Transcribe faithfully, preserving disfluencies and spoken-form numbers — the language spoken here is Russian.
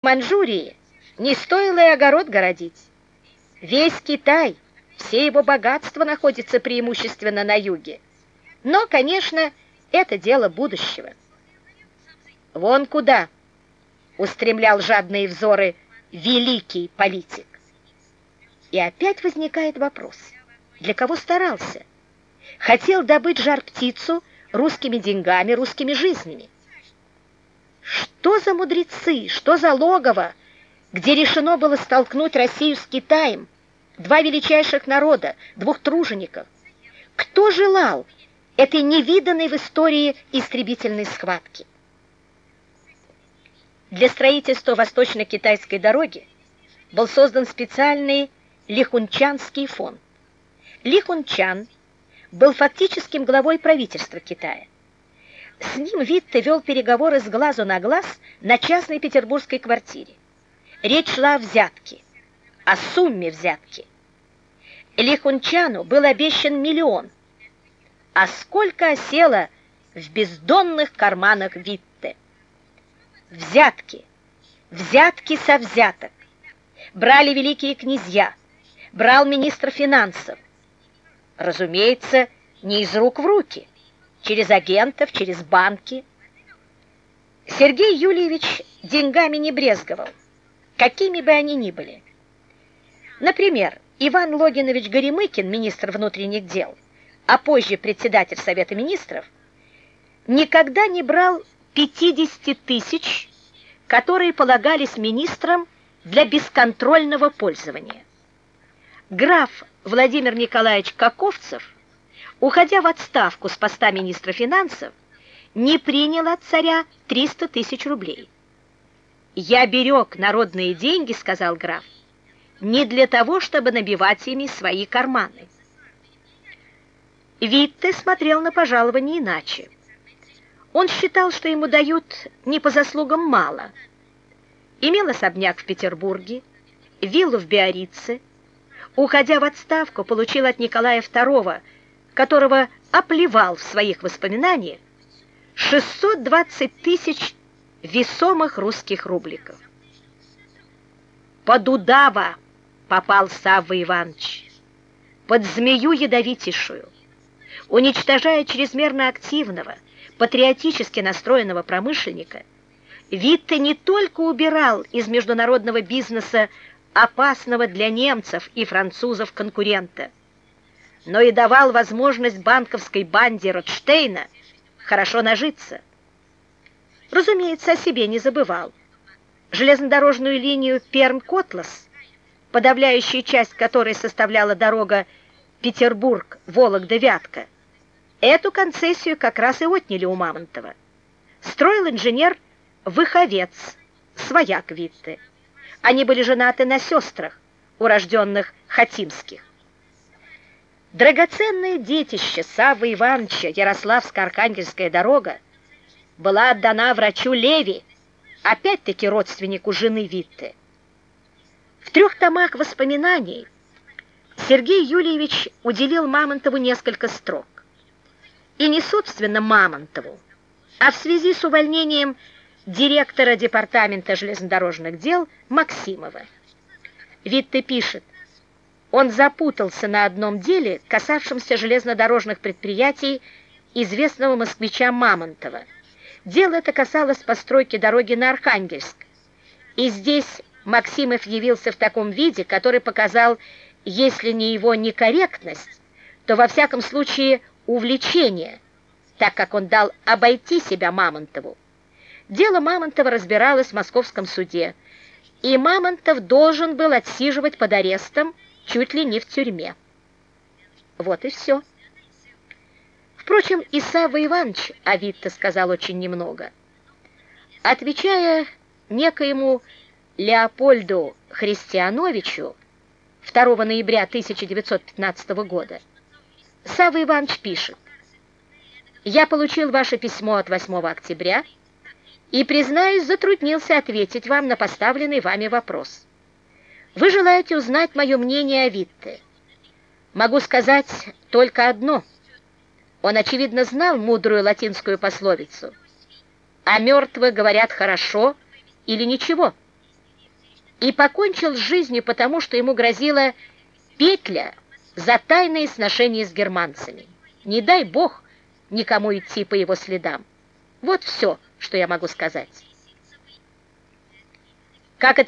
Манчжурии не стоило и огород городить. Весь Китай, все его богатства находятся преимущественно на юге. Но, конечно, это дело будущего. Вон куда устремлял жадные взоры великий политик. И опять возникает вопрос, для кого старался? Хотел добыть жар-птицу русскими деньгами, русскими жизнями. Что за мудрецы, что за логово, где решено было столкнуть Россию с Китаем, два величайших народа, двух тружеников? Кто желал этой невиданной в истории истребительной схватки? Для строительства восточно-китайской дороги был создан специальный Лихунчанский фонд. Лихунчан был фактическим главой правительства Китая. С ним Витте вел переговоры с глазу на глаз на частной петербургской квартире. Речь шла о взятке, о сумме взятки. Лихунчану был обещан миллион, а сколько осело в бездонных карманах Витте. Взятки, взятки со взяток. Брали великие князья, брал министр финансов. Разумеется, не из рук в руки, через агентов, через банки. Сергей Юльевич деньгами не брезговал, какими бы они ни были. Например, Иван Логинович Горемыкин, министр внутренних дел, а позже председатель Совета министров, никогда не брал пятьдесят тысяч, которые полагались министрам для бесконтрольного пользования. Граф Владимир Николаевич Каковцев, уходя в отставку с поста министра финансов, не принял от царя триста тысяч рублей. «Я берег народные деньги, — сказал граф, — не для того, чтобы набивать ими свои карманы». Витте смотрел на пожалование иначе. Он считал, что ему дают не по заслугам мало. Имел особняк в Петербурге, виллу в Биорице. Уходя в отставку, получил от Николая второго, которого оплевал в своих воспоминаниях, шестьсот двадцать тысяч весомых русских рубликов. Под удава попал Савва Иванович, под змею ядовитейшую. Уничтожая чрезмерно активного, патриотически настроенного промышленника, Витте не только убирал из международного бизнеса опасного для немцев и французов конкурента, но и давал возможность банковской банде Ротштейна хорошо нажиться. Разумеется, о себе не забывал. Железнодорожную линию Пермь-Котлас, подавляющая часть которой составляла дорога Петербург-Вологда-Вятка, эту концессию как раз и отняли у Мамонтова. Строил инженер Выховец, свояк Витте. Они были женаты на сестрах, урожденных Хатимских. Драгоценное детище Саввы Ивановича, Ярославско-Архангельская дорога, была отдана врачу Леви, опять-таки родственнику жены Витте. В трех томах воспоминаний Сергей Юльевич уделил Мамонтову несколько строк. И не собственно Мамонтову, а в связи с увольнением директора департамента железнодорожных дел Максимова. Витте пишет: он запутался на одном деле, касавшемся железнодорожных предприятий известного москвича Мамонтова. Дело это касалось постройки дороги на Архангельск. И здесь Максимов явился в таком виде, который показал, если не его некорректность, то во всяком случае увлечение, так как он дал обойти себя Мамонтову. Дело Мамонтова разбиралось в московском суде, и Мамонтов должен был отсиживать под арестом чуть ли не в тюрьме. Вот и все. Впрочем, и Савва Иванович о Витте сказал очень немного. Отвечая некоему Леопольду Христиановичу второго ноября тысяча девятьсот пятнадцатого года, Савва Иванович пишет: «Я получил ваше письмо от восьмого октября и, признаюсь, затруднился ответить вам на поставленный вами вопрос. Вы желаете узнать мое мнение о Витте. Могу сказать только одно. Он, очевидно, знал мудрую латинскую пословицу: «О мертвых говорят хорошо или ничего». и покончил с жизнью, потому что ему грозила петля за тайные сношения с германцами. Не дай бог никому идти по его следам. Вот все, что я могу сказать. Как это